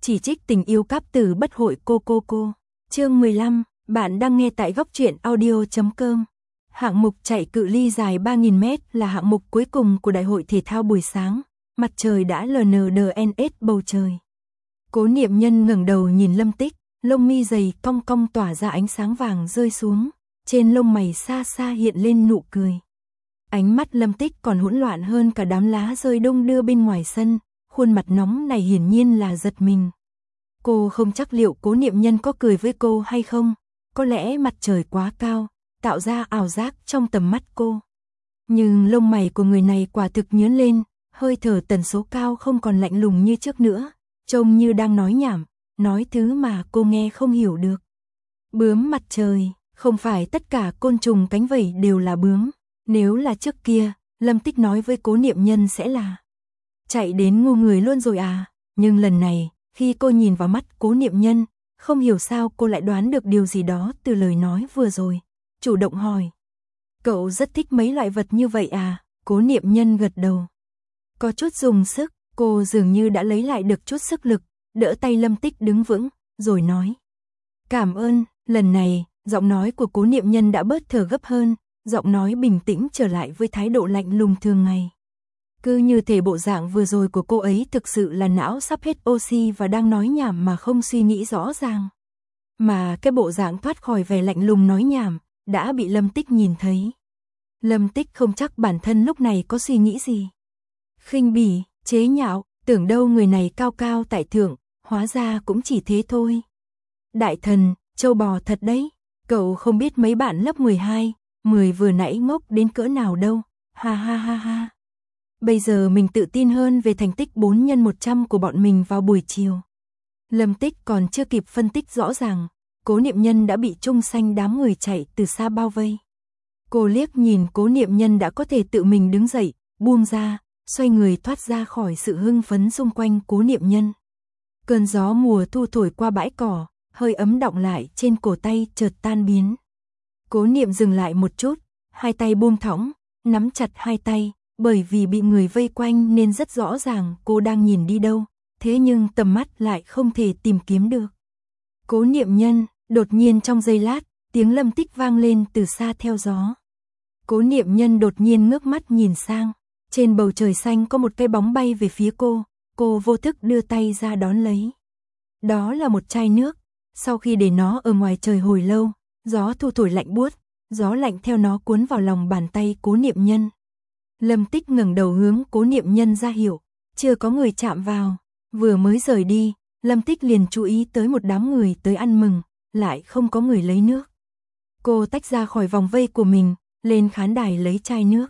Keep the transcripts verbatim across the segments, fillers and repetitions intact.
chỉ trích tình yêu cáp từ bất hội cô cô cô. Chương mười lăm, bạn đang nghe tại góc truyện audio chấm com. Hạng mục chạy cự ly dài ba nghìn mét là hạng mục cuối cùng của đại hội thể thao buổi sáng, mặt trời đã lờ đờ en ét bầu trời. Cố Niệm Nhân ngẩng đầu nhìn Lâm Tích, lông mi dày cong cong tỏa ra ánh sáng vàng rơi xuống, trên lông mày xa xa hiện lên nụ cười. Ánh mắt Lâm Tích còn hỗn loạn hơn cả đám lá rơi đông đưa bên ngoài sân, khuôn mặt nóng này hiển nhiên là giật mình. Cô không chắc liệu Cố Niệm Nhân có cười với cô hay không, có lẽ mặt trời quá cao, tạo ra ảo giác trong tầm mắt cô. Nhưng lông mày của người này quả thực nhướng lên, hơi thở tần số cao không còn lạnh lùng như trước nữa, trông như đang nói nhảm, nói thứ mà cô nghe không hiểu được. Bướm mặt trời, không phải tất cả côn trùng cánh vẩy đều là bướm, nếu là trước kia, Lâm Tích nói với Cố Niệm Nhân sẽ là chạy đến ngu người luôn rồi à, nhưng lần này, khi cô nhìn vào mắt Cố Niệm Nhân, không hiểu sao cô lại đoán được điều gì đó từ lời nói vừa rồi, chủ động hỏi. Cậu rất thích mấy loại vật như vậy à? Cố Niệm Nhân gật đầu. Có chút dùng sức, cô dường như đã lấy lại được chút sức lực, đỡ tay Lâm Tích đứng vững, rồi nói. Cảm ơn, lần này, giọng nói của Cố Niệm Nhân đã bớt thở gấp hơn, giọng nói bình tĩnh trở lại với thái độ lạnh lùng thường ngày. Cứ như thể bộ dạng vừa rồi của cô ấy thực sự là não sắp hết oxy và đang nói nhảm mà không suy nghĩ rõ ràng. Mà cái bộ dạng thoát khỏi vẻ lạnh lùng nói nhảm, đã bị Lâm Tích nhìn thấy. Lâm Tích không chắc bản thân lúc này có suy nghĩ gì. Khinh bỉ, chế nhạo, tưởng đâu người này cao cao tại thượng, hóa ra cũng chỉ thế thôi. Đại thần, châu bò thật đấy, cậu không biết mấy bạn lớp mười hai, mười vừa nãy ngốc đến cỡ nào đâu, ha ha ha ha. Bây giờ mình tự tin hơn về thành tích bốn nhân một trăm của bọn mình vào buổi chiều. Lâm Tích còn chưa kịp phân tích rõ ràng, Cố Niệm Nhân đã bị chung xanh đám người chạy từ xa bao vây. Cô liếc nhìn Cố Niệm Nhân đã có thể tự mình đứng dậy, buông ra, xoay người thoát ra khỏi sự hưng phấn xung quanh Cố Niệm Nhân. Cơn gió mùa thu thổi qua bãi cỏ, hơi ấm đọng lại trên cổ tay chợt tan biến. Cố Niệm dừng lại một chút, hai tay buông thõng, nắm chặt hai tay, bởi vì bị người vây quanh nên rất rõ ràng cô đang nhìn đi đâu, thế nhưng tầm mắt lại không thể tìm kiếm được. Cố Niệm Nhân, đột nhiên trong giây lát, tiếng Lâm Tích vang lên từ xa theo gió. Cố Niệm Nhân đột nhiên ngước mắt nhìn sang, trên bầu trời xanh có một cái bóng bay về phía cô, cô vô thức đưa tay ra đón lấy. Đó là một chai nước, sau khi để nó ở ngoài trời hồi lâu, gió thu thổi lạnh buốt, gió lạnh theo nó cuốn vào lòng bàn tay Cố Niệm Nhân. Lâm Tích ngẩng đầu hướng Cố Niệm Nhân ra hiệu, chưa có người chạm vào, vừa mới rời đi, Lâm Tích liền chú ý tới một đám người tới ăn mừng, lại không có người lấy nước. Cô tách ra khỏi vòng vây của mình, lên khán đài lấy chai nước.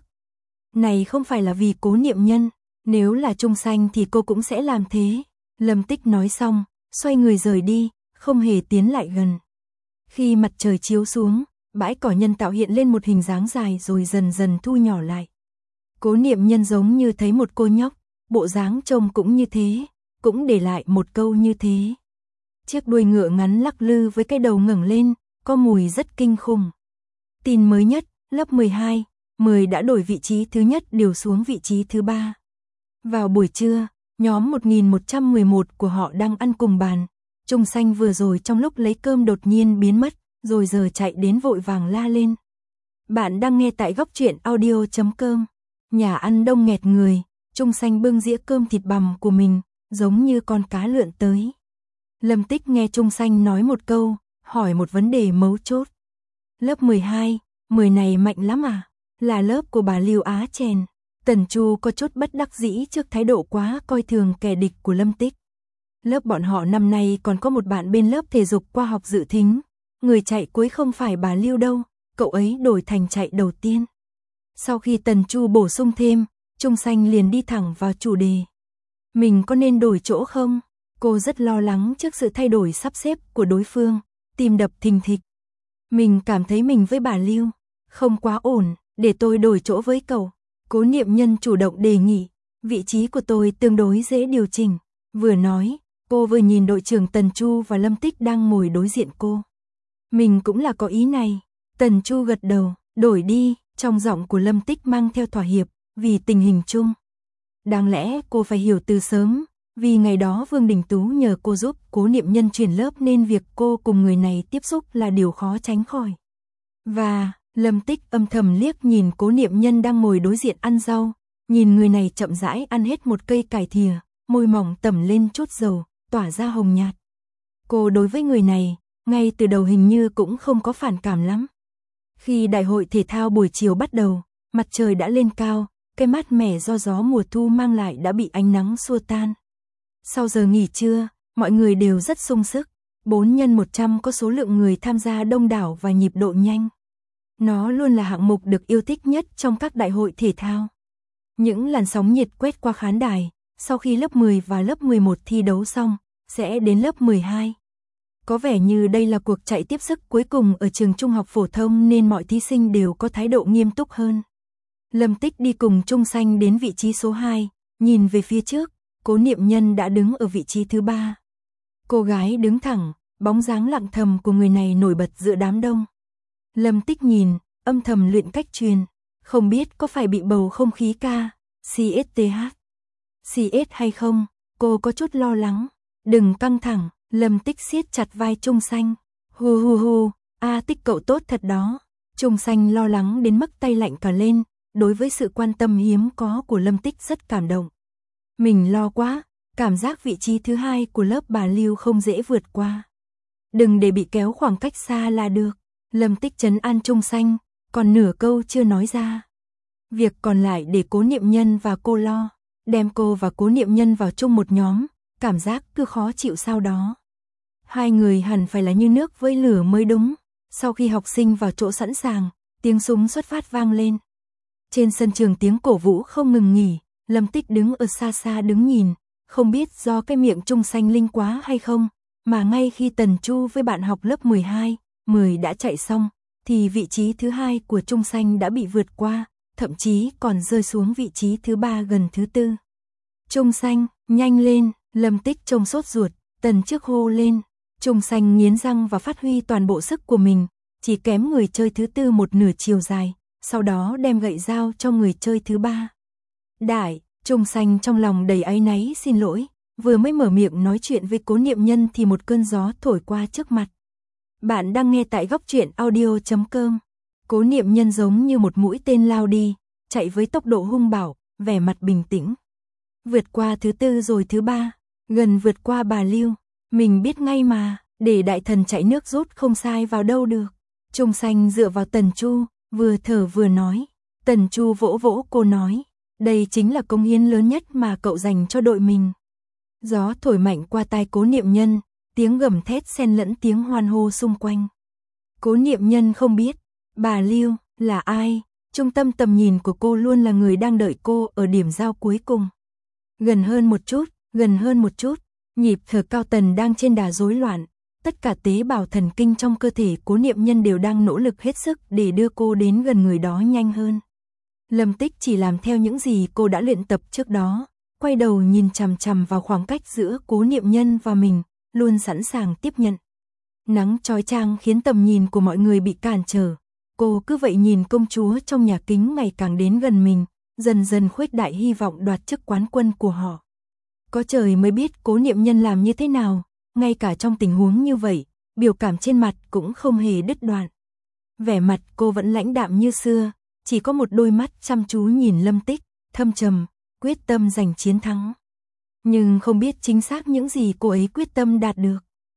Này không phải là vì Cố Niệm Nhân, nếu là chung xanh thì cô cũng sẽ làm thế. Lâm Tích nói xong, xoay người rời đi, không hề tiến lại gần. Khi mặt trời chiếu xuống, bãi cỏ nhân tạo hiện lên một hình dáng dài rồi dần dần thu nhỏ lại. Cố Niệm Nhân giống như thấy một cô nhóc, bộ dáng trông cũng như thế, cũng để lại một câu như thế. Chiếc đuôi ngựa ngắn lắc lư với cái đầu ngẩng lên, có mùi rất kinh khủng. Tin mới nhất, lớp mười hai, mười đã đổi vị trí thứ nhất điều xuống vị trí thứ ba. Vào buổi trưa, nhóm một nghìn một trăm mười một của họ đang ăn cùng bàn. Chung xanh vừa rồi trong lúc lấy cơm đột nhiên biến mất, rồi giờ chạy đến vội vàng la lên. Bạn đang nghe tại góc truyện audio chấm com. Nhà ăn đông nghẹt người, Chung xanh bưng dĩa cơm thịt bằm của mình, giống như con cá lượn tới. Lâm Tích nghe Chung xanh nói một câu, hỏi một vấn đề mấu chốt. Lớp mười hai, mười này mạnh lắm à? Là lớp của bà Lưu Á Chèn. Tần Chu có chút bất đắc dĩ trước thái độ quá coi thường kẻ địch của Lâm Tích. Lớp bọn họ năm nay còn có một bạn bên lớp thể dục khoa học dự thính. Người chạy cuối không phải bà Lưu đâu, cậu ấy đổi thành chạy đầu tiên. Sau khi Tần Chu bổ sung thêm, Chung xanh liền đi thẳng vào chủ đề. Mình có nên đổi chỗ không? Cô rất lo lắng trước sự thay đổi sắp xếp của đối phương, tim đập thình thịch. Mình cảm thấy mình với bà Lưu không quá ổn, để tôi đổi chỗ với cậu. Cố Niệm Nhân chủ động đề nghị, vị trí của tôi tương đối dễ điều chỉnh. Vừa nói, cô vừa nhìn đội trưởng Tần Chu và Lâm Tích đang ngồi đối diện cô. Mình cũng là có ý này. Tần Chu gật đầu, đổi đi, trong giọng của Lâm Tích mang theo thỏa hiệp, vì tình hình chung. Đáng lẽ cô phải hiểu từ sớm, Vì ngày đó Vương Đình Tú nhờ cô giúp Cố Niệm Nhân chuyển lớp nên việc cô cùng người này tiếp xúc là điều khó tránh khỏi. Và, Lâm Tích âm thầm liếc nhìn Cố Niệm Nhân đang ngồi đối diện ăn rau, nhìn người này chậm rãi ăn hết một cây cải thìa, môi mỏng tẩm lên chút dầu, tỏa ra hồng nhạt. Cô đối với người này, ngay từ đầu hình như cũng không có phản cảm lắm. Khi đại hội thể thao buổi chiều bắt đầu, mặt trời đã lên cao, cái mát mẻ do gió mùa thu mang lại đã bị ánh nắng xua tan. Sau giờ nghỉ trưa, mọi người đều rất sung sức, bốn nhân một trăm có số lượng người tham gia đông đảo và nhịp độ nhanh. Nó luôn là hạng mục được yêu thích nhất trong các đại hội thể thao. Những làn sóng nhiệt quét qua khán đài, sau khi lớp mười và lớp mười một thi đấu xong, sẽ đến lớp mười hai. Có vẻ như đây là cuộc chạy tiếp sức cuối cùng ở trường trung học phổ thông nên mọi thí sinh đều có thái độ nghiêm túc hơn. Lâm Tích đi cùng Trung Xanh đến vị trí số hai, nhìn về phía trước, Cố Niệm Nhân đã đứng ở vị trí thứ ba. Cô gái đứng thẳng, bóng dáng lặng thầm của người này nổi bật giữa đám đông. Lâm Tích nhìn, âm thầm luyện cách truyền, không biết có phải bị bầu không khí ca, xê ét tê hát, xê ét hay không, cô có chút lo lắng. Đừng căng thẳng, Lâm Tích siết chặt vai Trung Xanh. Hu hu hu, a Tích cậu tốt thật đó. Trung Xanh lo lắng đến mức tay lạnh cả lên, đối với sự quan tâm hiếm có của Lâm Tích rất cảm động. Mình lo quá, cảm giác vị trí thứ hai của lớp bà Lưu không dễ vượt qua. Đừng để bị kéo khoảng cách xa là được. Lâm Tích trấn an Trung Xanh, còn nửa câu chưa nói ra. Việc còn lại để Cố Niệm Nhân và cô lo, đem cô và Cố Niệm Nhân vào chung một nhóm, cảm giác cứ khó chịu sau đó. Hai người hẳn phải là như nước với lửa mới đúng. Sau khi học sinh vào chỗ sẵn sàng, tiếng súng xuất phát vang lên. Trên sân trường tiếng cổ vũ không ngừng nghỉ, Lâm Tích đứng ở xa xa đứng nhìn, không biết do cái miệng Trung Xanh linh quá hay không, mà ngay khi Tần Chu với bạn học lớp mười hai, mười đã chạy xong, thì vị trí thứ hai của Trung Xanh đã bị vượt qua, thậm chí còn rơi xuống vị trí thứ ba gần thứ tư. Trung Xanh, nhanh lên, Lâm Tích trông sốt ruột, Tần trước hô lên. Trung Xanh nghiến răng và phát huy toàn bộ sức của mình, chỉ kém người chơi thứ tư một nửa chiều dài, sau đó đem gậy dao cho người chơi thứ ba. Đại, Trung Xanh trong lòng đầy áy náy xin lỗi, vừa mới mở miệng nói chuyện với Cố Niệm Nhân thì một cơn gió thổi qua trước mặt. Bạn đang nghe tại góc truyện audio chấm com. Cố Niệm Nhân giống như một mũi tên lao đi, chạy với tốc độ hung bạo, vẻ mặt bình tĩnh. Vượt qua thứ tư rồi thứ ba, gần vượt qua bà Lưu. Mình biết ngay mà, để đại thần chạy nước rút không sai vào đâu được. Trung Xanh dựa vào Tần Chu, vừa thở vừa nói. Tần Chu vỗ vỗ cô nói, đây chính là công hiến lớn nhất mà cậu dành cho đội mình. Gió thổi mạnh qua tai Cố Niệm Nhân, tiếng gầm thét xen lẫn tiếng hoan hô xung quanh. Cố Niệm Nhân không biết, bà Lưu là ai, trung tâm tầm nhìn của cô luôn là người đang đợi cô ở điểm giao cuối cùng. Gần hơn một chút, gần hơn một chút. Nhịp thở cao tần đang trên đà rối loạn, tất cả tế bào thần kinh trong cơ thể Cố Niệm Nhân đều đang nỗ lực hết sức để đưa cô đến gần người đó nhanh hơn. Lâm Tích chỉ làm theo những gì cô đã luyện tập trước đó, quay đầu nhìn chằm chằm vào khoảng cách giữa Cố Niệm Nhân và mình, luôn sẵn sàng tiếp nhận. Nắng chói chang khiến tầm nhìn của mọi người bị cản trở, cô cứ vậy nhìn công chúa trong nhà kính ngày càng đến gần mình, dần dần khuếch đại hy vọng đoạt chức quán quân của họ. Có trời mới biết Cố Niệm Nhân làm như thế nào, ngay cả trong tình huống như vậy, biểu cảm trên mặt cũng không hề đứt đoạn. Vẻ mặt cô vẫn lãnh đạm như xưa, chỉ có một đôi mắt chăm chú nhìn Lâm Tích, thâm trầm, quyết tâm giành chiến thắng. Nhưng không biết chính xác những gì cô ấy quyết tâm đạt được.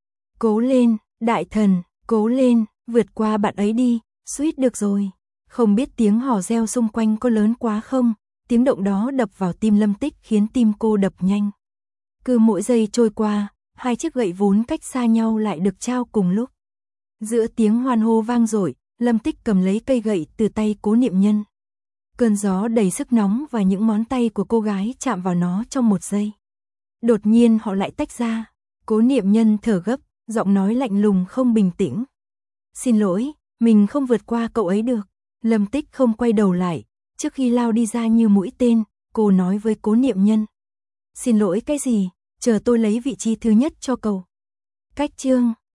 Cố lên, đại thần, cố lên, vượt qua bạn ấy đi, suýt được rồi. Không biết tiếng hò reo xung quanh có lớn quá không, tiếng động đó đập vào tim Lâm Tích khiến tim cô đập nhanh. Cứ mỗi giây trôi qua, hai chiếc gậy vốn cách xa nhau lại được trao cùng lúc. Giữa tiếng hoan hô vang dội, Lâm Tích cầm lấy cây gậy từ tay Cố Niệm Nhân. Cơn gió đầy sức nóng và những ngón tay của cô gái chạm vào nó trong một giây. Đột nhiên họ lại tách ra. Cố Niệm Nhân thở gấp, giọng nói lạnh lùng không bình tĩnh. Xin lỗi, mình không vượt qua cậu ấy được. Lâm Tích không quay đầu lại, trước khi lao đi ra như mũi tên, cô nói với Cố Niệm Nhân. Xin lỗi cái gì, chờ tôi lấy vị trí thứ nhất cho cậu. Cách chương